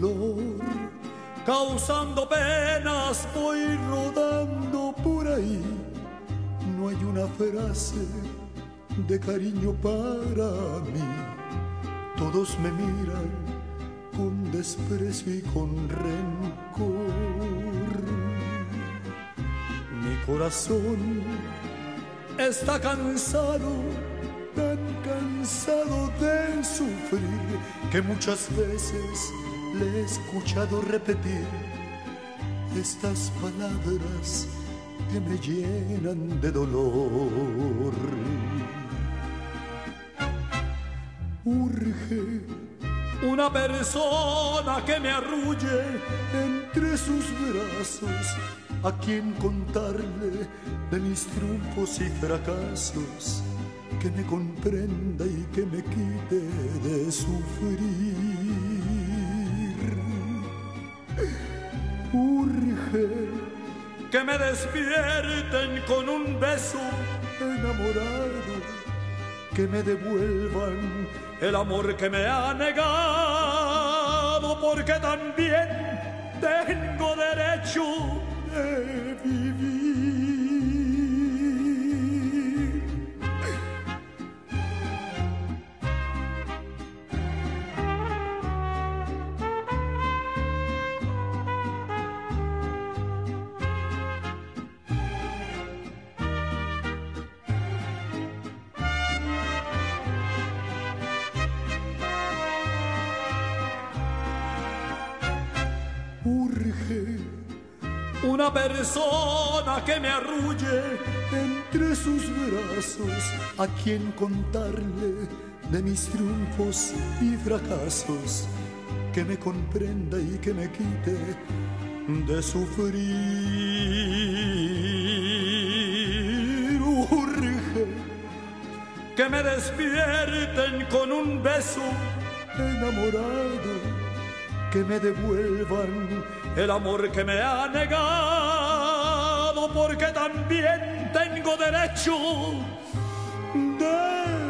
dolor, causando penas, voy rodando por ahí. No hay una frase de cariño para mí. Todos me miran con desprecio y con rencor. Mi corazón está cansado, tan cansado de sufrir, que muchas veces le he escuchado repetir estas palabras que me llenan de dolor. Urge una persona que me arrulle entre sus brazos, a quien contarle de mis triunfos y fracasos, que me comprenda y que me quite de sufrir. Urge que me despierten con un beso enamorado, que me devuelvan el amor que me ha negado, porque también tengo derecho de vivir. Urge una persona que me arrulle entre sus brazos, a quien contarle de mis triunfos y fracasos, que me comprenda y que me quite de sufrir. Urge que me despierten con un beso enamorado, que me devuelvan el amor que me ha negado, porque también tengo derecho de